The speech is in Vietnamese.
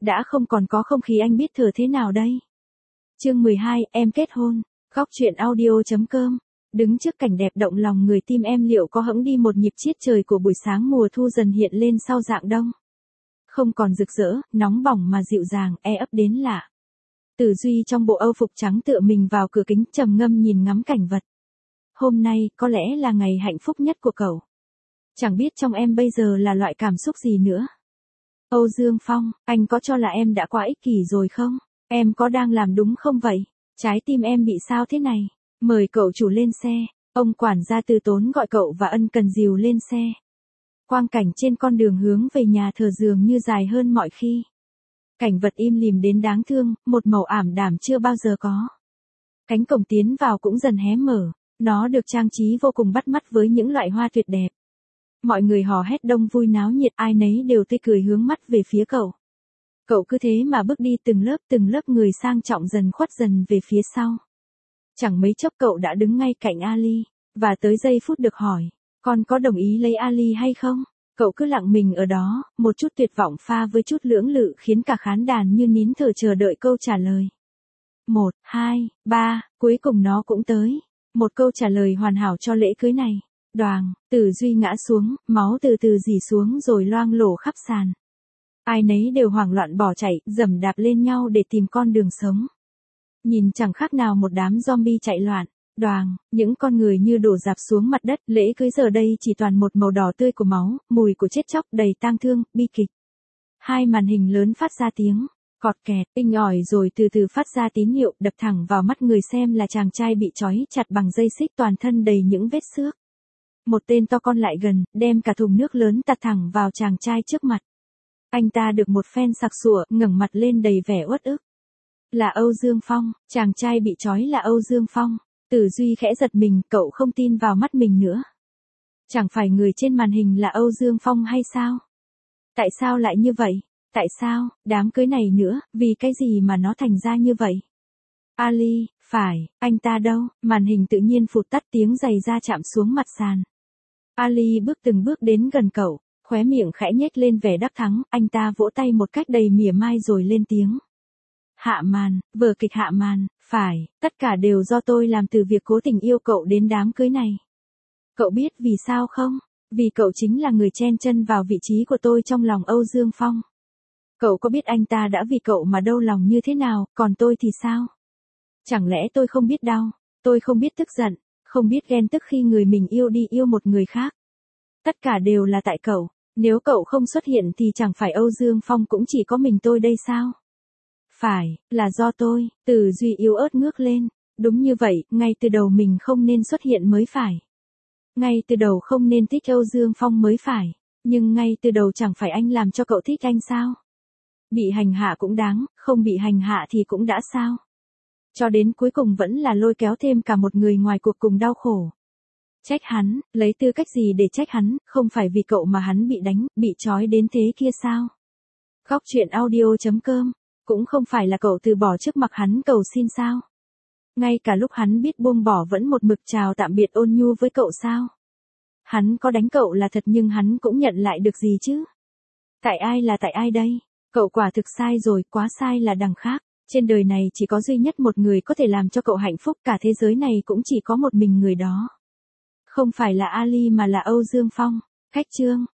đã không còn có không khí anh biết thở thế nào đây. Chương 12, em kết hôn. Góc truyện audio.com. Đứng trước cảnh đẹp động lòng người, tim em liệu có hững đi một nhịp. Chiết trời của buổi sáng mùa thu dần hiện lên sau dạng đông. Không còn rực rỡ, nóng bỏng mà dịu dàng, ấp đến lạ. Tử Duy trong bộ âu phục trắng tựa mình vào cửa kính, trầm ngâm nhìn ngắm cảnh vật. Hôm nay có lẽ là ngày hạnh phúc nhất của cậu. Chẳng biết trong em bây giờ là loại cảm xúc gì nữa. Âu Dương Phong, anh có cho là em đã quá ích kỷ rồi không? Em có đang làm đúng không vậy? Trái tim em bị sao thế này? Mời cậu chủ lên xe. Ông quản gia từ tốn gọi cậu và ân cần dìu lên xe. Quang cảnh trên con đường hướng về nhà thờ dường như dài hơn mọi khi. Cảnh vật im lìm đến đáng thương, một màu ảm đạm chưa bao giờ có. Cánh cổng tiến vào cũng dần hé mở, nó được trang trí vô cùng bắt mắt với những loại hoa tuyệt đẹp. Mọi người hò hét đông vui náo nhiệt, ai nấy đều tươi cười hướng mắt về phía cậu. Cậu cứ thế mà bước đi, từng lớp người sang trọng dần khuất dần về phía sau. Chẳng mấy chốc cậu đã đứng ngay cạnh Ali, và tới giây phút được hỏi, con có đồng ý lấy Ali hay không? Cậu cứ lặng mình ở đó, một chút tuyệt vọng pha với chút lưỡng lự khiến cả khán đàn như nín thở chờ đợi câu trả lời. 1, 2, 3, cuối cùng nó cũng tới. Một câu trả lời hoàn hảo cho lễ cưới này. Đoàng, Tử Duy ngã xuống, máu từ từ rỉ xuống rồi loang lổ khắp sàn. Ai nấy đều hoảng loạn bỏ chạy, giẫm đạp lên nhau để tìm con đường sống. Nhìn chẳng khác nào một đám zombie chạy loạn. Đoàng, những con người như đổ rạp xuống mặt đất, lễ cưới giờ đây chỉ toàn một màu đỏ tươi của máu, mùi của chết chóc, đầy tang thương, bi kịch. Hai màn hình lớn phát ra tiếng cọt kẹt, inh ỏi rồi từ từ phát ra tín hiệu, đập thẳng vào mắt người xem là chàng trai bị trói chặt bằng dây xích, toàn thân đầy những vết xước. Một tên to con lại gần, đem cả thùng nước lớn tạt thẳng vào chàng trai trước mặt. Anh ta được một phen sặc sụa, ngẩng mặt lên đầy vẻ uất ức. Là Âu Dương Phong, chàng trai bị trói là Âu Dương Phong. Tử Duy khẽ giật mình, cậu không tin vào mắt mình nữa. Chẳng phải người trên màn hình là Âu Dương Phong hay sao? Tại sao lại như vậy? Tại sao, đám cưới này nữa, vì cái gì mà nó thành ra như vậy? Ali, phải, anh ta đâu? Màn hình tự nhiên phụt tắt, tiếng giày da chạm xuống mặt sàn. Ali bước từng bước đến gần cậu, khóe miệng khẽ nhếch lên vẻ đắc thắng, anh ta vỗ tay một cách đầy mỉa mai rồi lên tiếng. Hạ màn, vở kịch hạ màn, phải, tất cả đều do tôi làm từ việc cố tình yêu cậu đến đám cưới này. Cậu biết vì sao không? Vì cậu chính là người chen chân vào vị trí của tôi trong lòng Âu Dương Phong. Cậu có biết anh ta đã vì cậu mà đau lòng như thế nào, còn tôi thì sao? Chẳng lẽ tôi không biết đau, tôi không biết tức giận, không biết ghen tức khi người mình yêu đi yêu một người khác. Tất cả đều là tại cậu, nếu cậu không xuất hiện thì chẳng phải Âu Dương Phong cũng chỉ có mình tôi đây sao? Phải, là do tôi. Tử Duy yếu ớt ngước lên. Đúng như vậy, ngay từ đầu mình không nên xuất hiện mới phải. Ngay từ đầu không nên thích Âu Dương Phong mới phải. Nhưng ngay từ đầu chẳng phải anh làm cho cậu thích anh sao? Bị hành hạ cũng đáng, không bị hành hạ thì cũng đã sao? Cho đến cuối cùng vẫn là lôi kéo thêm cả một người ngoài cuộc cùng đau khổ. Trách hắn, lấy tư cách gì để trách hắn, không phải vì cậu mà hắn bị đánh, bị trói đến thế kia sao? Góc truyện audio.com. Cũng không phải là cậu từ bỏ trước mặt hắn cầu xin sao? Ngay cả lúc hắn biết buông bỏ vẫn một mực chào tạm biệt ôn nhu với cậu sao? Hắn có đánh cậu là thật nhưng hắn cũng nhận lại được gì chứ? Tại ai là tại ai đây? Cậu quả thực sai rồi, quá sai là đằng khác. Trên đời này chỉ có duy nhất một người có thể làm cho cậu hạnh phúc, cả thế giới này cũng chỉ có một mình người đó. Không phải là Ali mà là Âu Dương Phong. Khách chương.